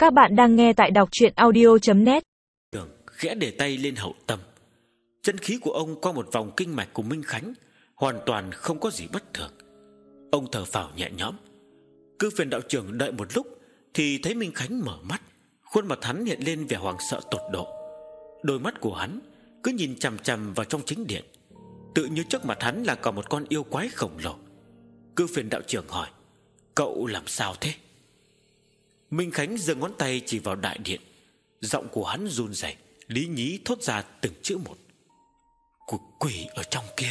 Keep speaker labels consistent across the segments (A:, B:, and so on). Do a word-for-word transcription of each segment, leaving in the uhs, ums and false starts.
A: Các bạn đang nghe tại đọc truyện audio chấm net.
B: Đường khẽ để tay lên hậu tâm. Chân khí của ông qua một vòng kinh mạch của Minh Khánh hoàn toàn không có gì bất thường. Ông thở phào nhẹ nhõm. Cư Phiền đạo trưởng đợi một lúc thì thấy Minh Khánh mở mắt. Khuôn mặt hắn hiện lên vẻ hoảng sợ tột độ. Đôi mắt của hắn cứ nhìn chằm chằm vào trong chính điện, tự như trước mặt hắn là còn một con yêu quái khổng lồ. Cư Phiền đạo trưởng hỏi: "Cậu làm sao thế?" Minh Khánh giơ ngón tay chỉ vào đại điện. Giọng của hắn run rẩy, lý nhí thốt ra từng chữ một: "Quỷ, quỷ ở trong kia."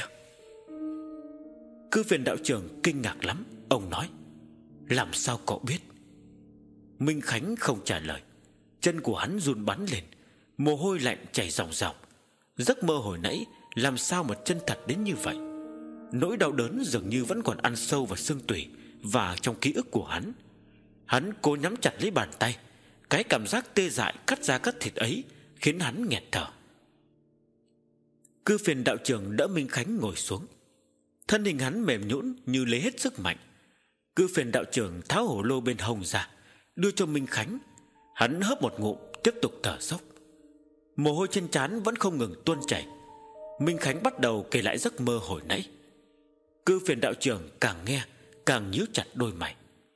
B: Cư Phiền đạo trưởng kinh ngạc lắm. Ông nói: "Làm sao cậu biết?" Minh Khánh không trả lời. Chân của hắn run bắn lên, mồ hôi lạnh chảy ròng ròng. Giấc mơ hồi nãy làm sao mà chân thật đến như vậy. Nỗi đau đớn dường như vẫn còn ăn sâu vào xương tủy và trong ký ức của hắn. Hắn cố nhắm chặt lấy bàn tay. Cái cảm giác tê dại cắt da cắt thịt ấy khiến hắn nghẹt thở. Cư Phiền đạo trưởng đỡ Minh Khánh ngồi xuống. Thân hình hắn mềm nhũn như lấy hết sức mạnh. Cư Phiền đạo trưởng tháo hổ lô bên hông ra, đưa cho Minh Khánh. Hắn hớp một ngụm, tiếp tục thở dốc. Mồ hôi trên trán vẫn không ngừng tuôn chảy. Minh Khánh bắt đầu kể lại giấc mơ hồi nãy. Cư Phiền đạo trưởng càng nghe càng nhíu chặt đôi mày.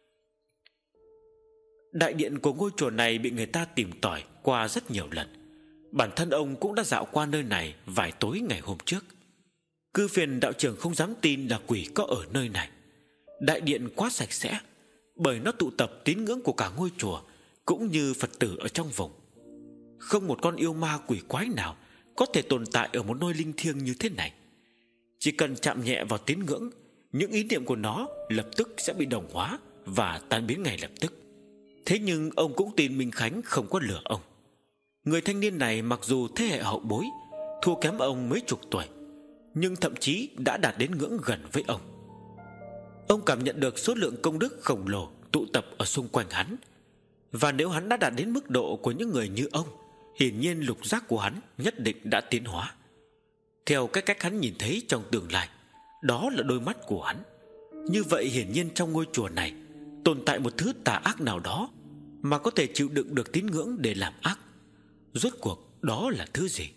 B: Đại điện của ngôi chùa này bị người ta tìm tòi qua rất nhiều lần. Bản thân ông cũng đã dạo qua nơi này vài tối ngày hôm trước. Cư Phiền đạo trưởng không dám tin là quỷ có ở nơi này. Đại điện quá sạch sẽ, bởi nó tụ tập tín ngưỡng của cả ngôi chùa cũng như Phật tử ở trong vùng. Không một con yêu ma quỷ quái nào có thể tồn tại ở một nơi linh thiêng như thế này. Chỉ cần chạm nhẹ vào tín ngưỡng, những ý niệm của nó lập tức sẽ bị đồng hóa và tan biến ngay lập tức. Thế nhưng ông cũng tin Minh Khánh không có lừa ông. Người thanh niên này mặc dù thế hệ hậu bối, thua kém ông mấy chục tuổi, nhưng thậm chí đã đạt đến ngưỡng gần với ông. Ông cảm nhận được số lượng công đức khổng lồ tụ tập ở xung quanh hắn. Và nếu hắn đã đạt đến mức độ của những người như ông, hiển nhiên lục giác của hắn nhất định đã tiến hóa. Theo cái cách hắn nhìn thấy trong tương lai, đó là đôi mắt của hắn. Như vậy hiển nhiên trong ngôi chùa này tồn tại một thứ tà ác nào đó mà có thể chịu đựng được tín ngưỡng để làm ác. Rốt cuộc đó là thứ gì?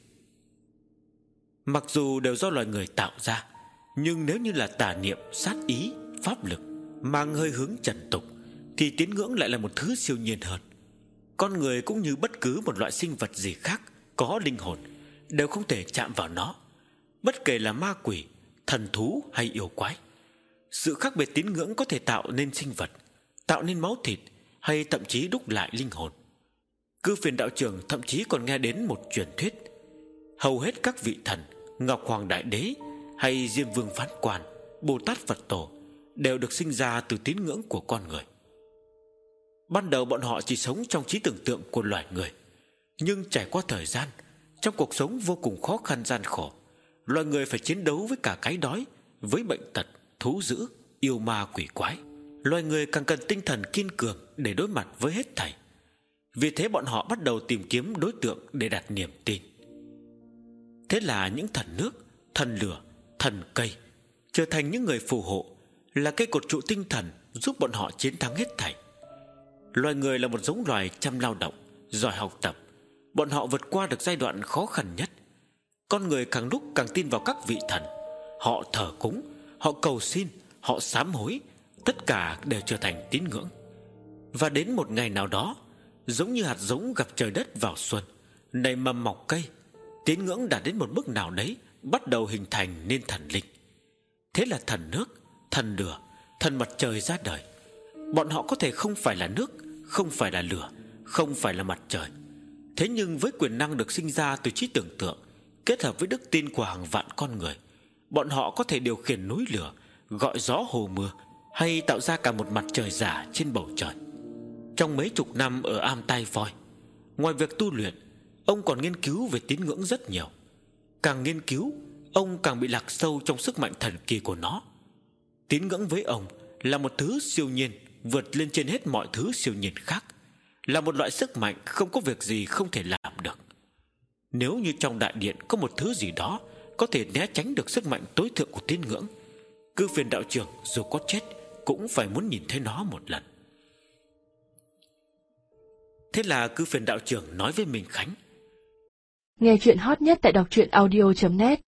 B: Mặc dù đều do loài người tạo ra, nhưng nếu như là tà niệm, sát ý, pháp lực mang hơi hướng trần tục, thì tín ngưỡng lại là một thứ siêu nhiên hơn. Con người cũng như bất cứ một loại sinh vật gì khác có linh hồn đều không thể chạm vào nó, bất kể là ma quỷ, thần thú hay yêu quái. Sự khác biệt tín ngưỡng có thể tạo nên sinh vật, tạo nên máu thịt, hay thậm chí đúc lại linh hồn. Cư Phiền đạo trưởng thậm chí còn nghe đến một truyền thuyết: hầu hết các vị thần, Ngọc Hoàng Đại Đế hay Diêm Vương Phán Quan, Bồ Tát Phật Tổ đều được sinh ra từ tín ngưỡng của con người. Ban đầu bọn họ chỉ sống trong trí tưởng tượng của loài người, nhưng trải qua thời gian, trong cuộc sống vô cùng khó khăn gian khổ, loài người phải chiến đấu với cả cái đói, với bệnh tật, thú dữ, yêu ma quỷ quái. Loài người càng cần tinh thần kiên cường để đối mặt với hết thảy. Vì thế bọn họ bắt đầu tìm kiếm đối tượng để đặt niềm tin. Thế là những thần nước, thần lửa, thần cây trở thành những người phù hộ, là cây cột trụ tinh thần giúp bọn họ chiến thắng hết thảy. Loài người là một giống loài chăm lao động, giỏi học tập. Bọn họ vượt qua được giai đoạn khó khăn nhất. Con người càng lúc càng tin vào các vị thần. Họ thờ cúng, họ cầu xin, họ sám hối, tất cả đều trở thành tín ngưỡng. Và đến một ngày nào đó, giống như hạt giống gặp trời đất vào xuân, nảy mầm mọc cây, tín ngưỡng đạt đến một mức nào đấy, bắt đầu hình thành nên thần linh. Thế là thần nước, thần lửa, thần mặt trời ra đời. Bọn họ có thể không phải là nước, không phải là lửa, không phải là mặt trời. Thế nhưng với quyền năng được sinh ra từ trí tưởng tượng, kết hợp với đức tin của hàng vạn con người, bọn họ có thể điều khiển núi lửa, gọi gió hồ mưa, hay tạo ra cả một mặt trời giả trên bầu trời. Trong mấy chục năm ở Am Tai Voi, ngoài việc tu luyện, ông còn nghiên cứu về tín ngưỡng rất nhiều. Càng nghiên cứu, ông càng bị lạc sâu trong sức mạnh thần kỳ của nó. Tín ngưỡng với ông là một thứ siêu nhiên, vượt lên trên hết mọi thứ siêu nhiên khác, là một loại sức mạnh không có việc gì không thể làm được. Nếu như trong đại điện có một thứ gì đó có thể né tránh được sức mạnh tối thượng của tín ngưỡng, Cư Phiền đạo trưởng dù có chết cũng phải muốn nhìn thấy nó một lần. Thế Thế là cư phiền đạo trưởng nói với Minh Khánh:
C: Nghe chuyện hot nhất tại đọc truyện audio chấm net.